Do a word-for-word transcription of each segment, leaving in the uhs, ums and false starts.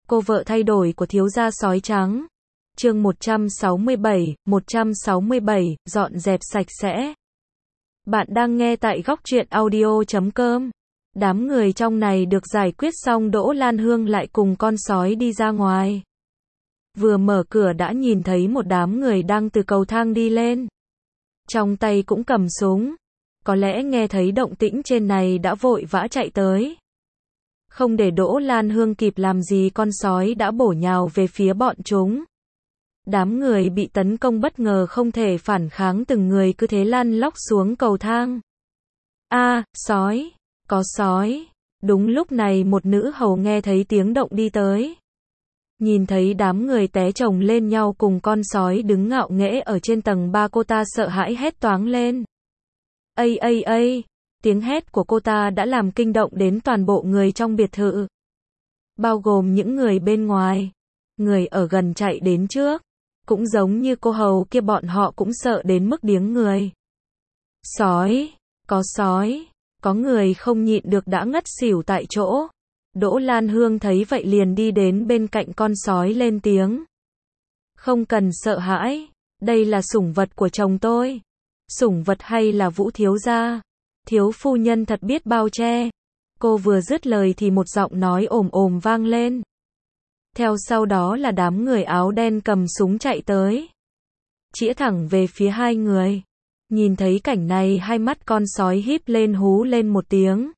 Cô vợ thay đổi của thiếu gia sói trắng. Chương một trăm sáu mươi bảy, một trăm sáu mươi bảy, dọn dẹp sạch sẽ. Bạn đang nghe tại góc truyện audio chấm com. Đám người trong này được giải quyết xong, Đỗ Lan Hương lại cùng con sói đi ra ngoài. Vừa mở cửa đã nhìn thấy một đám người đang từ cầu thang đi lên. Trong tay cũng cầm súng. Có lẽ nghe thấy động tĩnh trên này đã vội vã chạy tới. Không để Đỗ Lan Hương kịp làm gì, con sói đã bổ nhào về phía bọn chúng. Đám người bị tấn công bất ngờ không thể phản kháng, từng người cứ thế lăn lóc xuống cầu thang. A, à, sói, có sói. Đúng lúc này một nữ hầu nghe thấy tiếng động đi tới. Nhìn thấy đám người té chồng lên nhau cùng con sói đứng ngạo nghễ ở trên tầng ba, cô ta sợ hãi hét toáng lên. Ây ây ây, tiếng hét của cô ta đã làm kinh động đến toàn bộ người trong biệt thự. Bao gồm những người bên ngoài. Người ở gần chạy đến trước. Cũng giống như cô hầu kia, bọn họ cũng sợ đến mức điếng người. Sói, có sói, có người không nhịn được đã ngất xỉu tại chỗ. Đỗ Lan Hương thấy vậy liền đi đến bên cạnh con sói lên tiếng. Không cần sợ hãi, đây là sủng vật của chồng tôi. Sủng vật hay là Vũ thiếu gia? Thiếu phu nhân thật biết bao che. Cô vừa dứt lời thì một giọng nói ồm ồm vang lên. Theo sau đó là đám người áo đen cầm súng chạy tới. Chĩa thẳng về phía hai người. Nhìn thấy cảnh này, hai mắt con sói híp lên, hú lên một tiếng.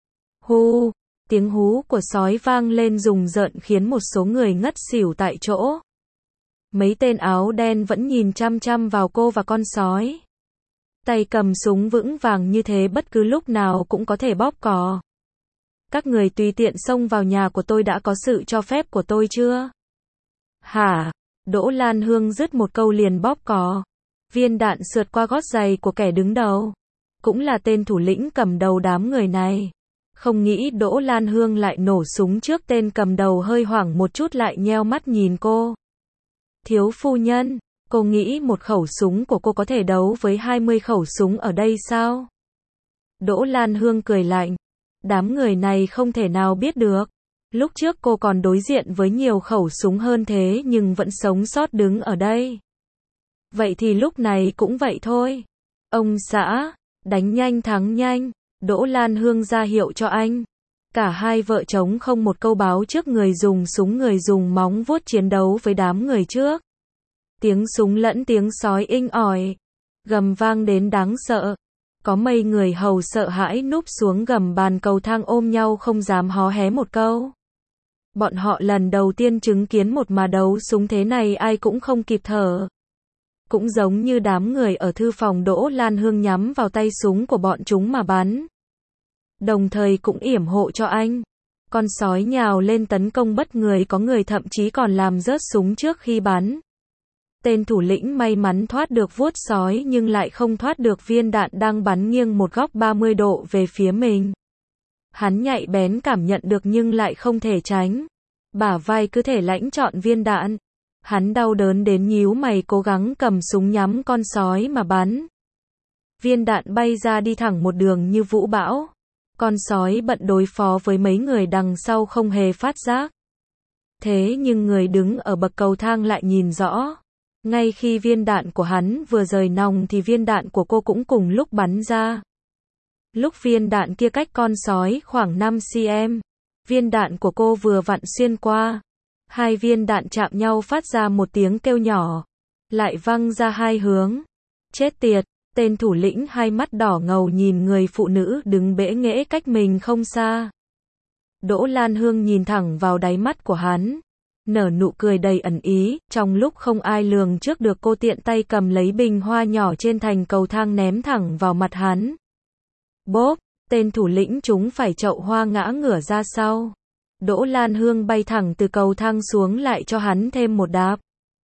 Hu, tiếng hú của sói vang lên rùng rợn khiến một số người ngất xỉu tại chỗ. Mấy tên áo đen vẫn nhìn chăm chăm vào cô và con sói. Tay cầm súng vững vàng như thế, bất cứ lúc nào cũng có thể bóp cò. Các người tùy tiện xông vào nhà của tôi đã có sự cho phép của tôi chưa? Hả? Đỗ Lan Hương dứt một câu liền bóp cò. Viên đạn sượt qua gót giày của kẻ đứng đầu. Cũng là tên thủ lĩnh cầm đầu đám người này. Không nghĩ Đỗ Lan Hương lại nổ súng trước. Tên cầm đầu hơi hoảng một chút lại nheo mắt nhìn cô. Thiếu phu nhân, cô nghĩ một khẩu súng của cô có thể đấu với hai mươi khẩu súng ở đây sao? Đỗ Lan Hương cười lạnh. Đám người này không thể nào biết được. Lúc trước cô còn đối diện với nhiều khẩu súng hơn thế nhưng vẫn sống sót đứng ở đây. Vậy thì lúc này cũng vậy thôi. Ông xã, đánh nhanh thắng nhanh. Đỗ Lan Hương ra hiệu cho anh. Cả hai vợ chồng không một câu báo trước, người dùng súng người dùng móng vuốt chiến đấu với đám người trước. Tiếng súng lẫn tiếng sói inh ỏi. Gầm vang đến đáng sợ. Có mấy người hầu sợ hãi núp xuống gầm bàn cầu thang ôm nhau không dám hó hé một câu. Bọn họ lần đầu tiên chứng kiến một màn đấu súng thế này, ai cũng không kịp thở. Cũng giống như đám người ở thư phòng, Đỗ Lan Hương nhắm vào tay súng của bọn chúng mà bắn. Đồng thời cũng yểm hộ cho anh. Con sói nhào lên tấn công bất người, có người thậm chí còn làm rớt súng trước khi bắn. Tên thủ lĩnh may mắn thoát được vuốt sói nhưng lại không thoát được viên đạn đang bắn nghiêng một góc ba mươi độ về phía mình. Hắn nhạy bén cảm nhận được nhưng lại không thể tránh. Bả vai cứ thể lãnh trọn viên đạn. Hắn đau đớn đến nhíu mày, cố gắng cầm súng nhắm con sói mà bắn. Viên đạn bay ra đi thẳng một đường như vũ bão. Con sói bận đối phó với mấy người đằng sau không hề phát giác. Thế nhưng người đứng ở bậc cầu thang lại nhìn rõ. Ngay khi viên đạn của hắn vừa rời nòng thì viên đạn của cô cũng cùng lúc bắn ra. Lúc viên đạn kia cách con sói khoảng năm xăng-ti-mét, viên đạn của cô vừa vặn xuyên qua. Hai viên đạn chạm nhau phát ra một tiếng kêu nhỏ, lại văng ra hai hướng. Chết tiệt, tên thủ lĩnh hai mắt đỏ ngầu nhìn người phụ nữ đứng bẽ nghễ cách mình không xa. Đỗ Lan Hương nhìn thẳng vào đáy mắt của hắn. Nở nụ cười đầy ẩn ý, trong lúc không ai lường trước được cô tiện tay cầm lấy bình hoa nhỏ trên thành cầu thang ném thẳng vào mặt hắn. Bốp, tên thủ lĩnh chúng phải chậu hoa ngã ngửa ra sau. Đỗ Lan Hương bay thẳng từ cầu thang xuống lại cho hắn thêm một đạp.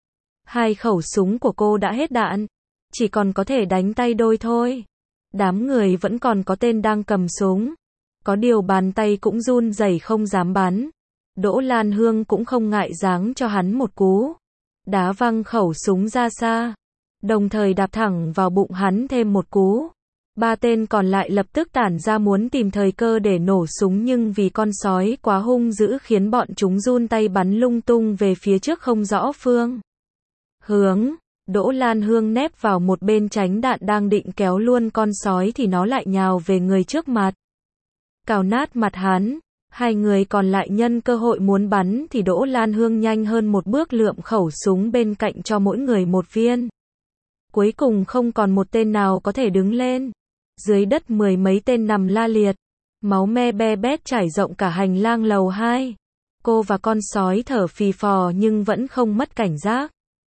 Hai khẩu súng của cô đã hết đạn, chỉ còn có thể đánh tay đôi thôi. Đám người vẫn còn có tên đang cầm súng. Có điều bàn tay cũng run rẩy không dám bắn. Đỗ Lan Hương cũng không ngại giáng cho hắn một cú. Đá văng khẩu súng ra xa. Đồng thời đạp thẳng vào bụng hắn thêm một cú. Ba tên còn lại lập tức tản ra muốn tìm thời cơ để nổ súng, nhưng vì con sói quá hung dữ khiến bọn chúng run tay bắn lung tung về phía trước không rõ phương hướng. Đỗ Lan Hương nép vào một bên tránh đạn, đang định kéo luôn con sói thì nó lại nhào về người trước mặt, cào nát mặt hắn. Hai người còn lại nhân cơ hội muốn bắn thì Đỗ Lan Hương nhanh hơn một bước lượm khẩu súng bên cạnh cho mỗi người một viên. Cuối cùng không còn một tên nào có thể đứng lên. Dưới đất mười mấy tên nằm la liệt, máu me be bét trải rộng cả hành lang lầu hai. Cô và con sói thở phì phò nhưng vẫn không mất cảnh giác.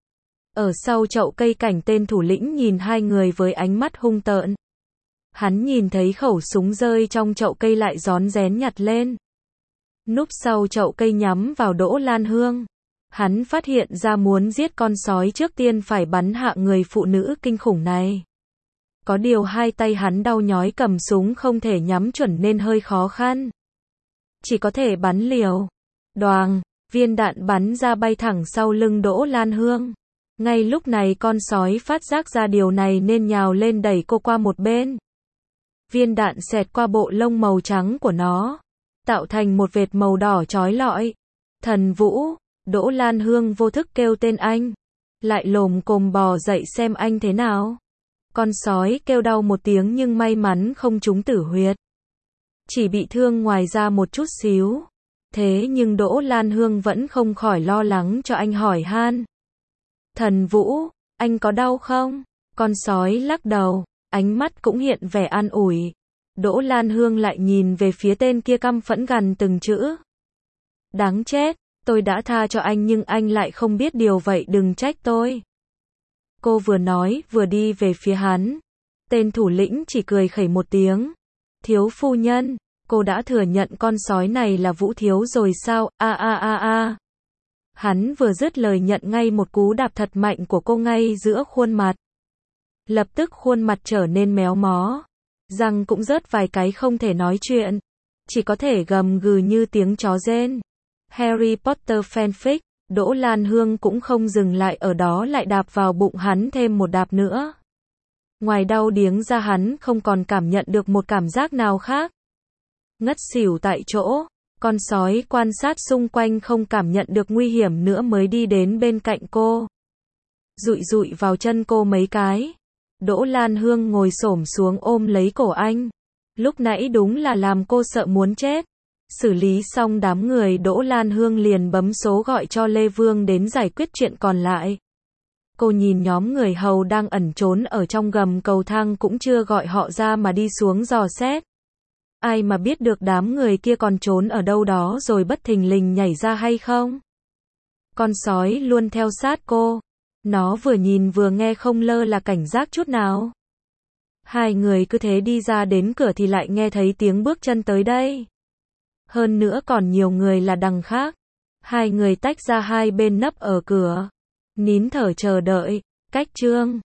Ở sau chậu cây cảnh, tên thủ lĩnh nhìn hai người với ánh mắt hung tợn. Hắn nhìn thấy khẩu súng rơi trong chậu cây lại rón rén nhặt lên, núp sau chậu cây nhắm vào Đỗ Lan Hương. Hắn phát hiện ra muốn giết con sói trước tiên phải bắn hạ người phụ nữ kinh khủng này. Có điều hai tay hắn đau nhói cầm súng không thể nhắm chuẩn nên hơi khó khăn. Chỉ có thể bắn liều. Đoàng, viên đạn bắn ra bay thẳng sau lưng Đỗ Lan Hương. Ngay lúc này con sói phát giác ra điều này nên nhào lên đẩy cô qua một bên. Viên đạn xẹt qua bộ lông màu trắng của nó, tạo thành một vệt màu đỏ chói lọi. Thần Vũ, Đỗ Lan Hương vô thức kêu tên anh. Lại lồm cồm bò dậy xem anh thế nào. Con sói kêu đau một tiếng nhưng may mắn không trúng tử huyệt. Chỉ bị thương ngoài da một chút xíu. Thế nhưng Đỗ Lan Hương vẫn không khỏi lo lắng cho anh, hỏi han. Thần Vũ, anh có đau không? Con sói lắc đầu, ánh mắt cũng hiện vẻ an ủi. Đỗ Lan Hương lại nhìn về phía tên kia căm phẫn gằn từng chữ. Đáng chết, tôi đã tha cho anh nhưng anh lại không biết điều, vậy đừng trách tôi. Cô vừa nói vừa đi về phía hắn. Tên thủ lĩnh chỉ cười khẩy một tiếng. Thiếu phu nhân, cô đã thừa nhận con sói này là Vũ thiếu rồi sao? A a a a. Hắn vừa dứt lời nhận ngay một cú đạp thật mạnh của cô ngay giữa khuôn mặt. Lập tức khuôn mặt trở nên méo mó. Răng cũng rớt vài cái, không thể nói chuyện. Chỉ có thể gầm gừ như tiếng chó rên. Harry Potter fanfic. Đỗ Lan Hương cũng không dừng lại ở đó, lại đạp vào bụng hắn thêm một đạp nữa. Ngoài đau điếng ra hắn không còn cảm nhận được một cảm giác nào khác. Ngất xỉu tại chỗ. Con sói quan sát xung quanh không cảm nhận được nguy hiểm nữa mới đi đến bên cạnh cô. Dụi dụi vào chân cô mấy cái. Đỗ Lan Hương ngồi xổm xuống ôm lấy cổ anh. Lúc nãy đúng là làm cô sợ muốn chết. Xử lý xong đám người, Đỗ Lan Hương liền bấm số gọi cho Lê Vương đến giải quyết chuyện còn lại. Cô nhìn nhóm người hầu đang ẩn trốn ở trong gầm cầu thang, cũng chưa gọi họ ra mà đi xuống dò xét. Ai mà biết được đám người kia còn trốn ở đâu đó rồi bất thình lình nhảy ra hay không? Con sói luôn theo sát cô. Nó vừa nhìn vừa nghe, không lơ là cảnh giác chút nào. Hai người cứ thế đi ra đến cửa thì lại nghe thấy tiếng bước chân tới đây. Hơn nữa còn nhiều người là đằng khác. Hai người tách ra hai bên nấp ở cửa, nín thở chờ đợi. Cách chương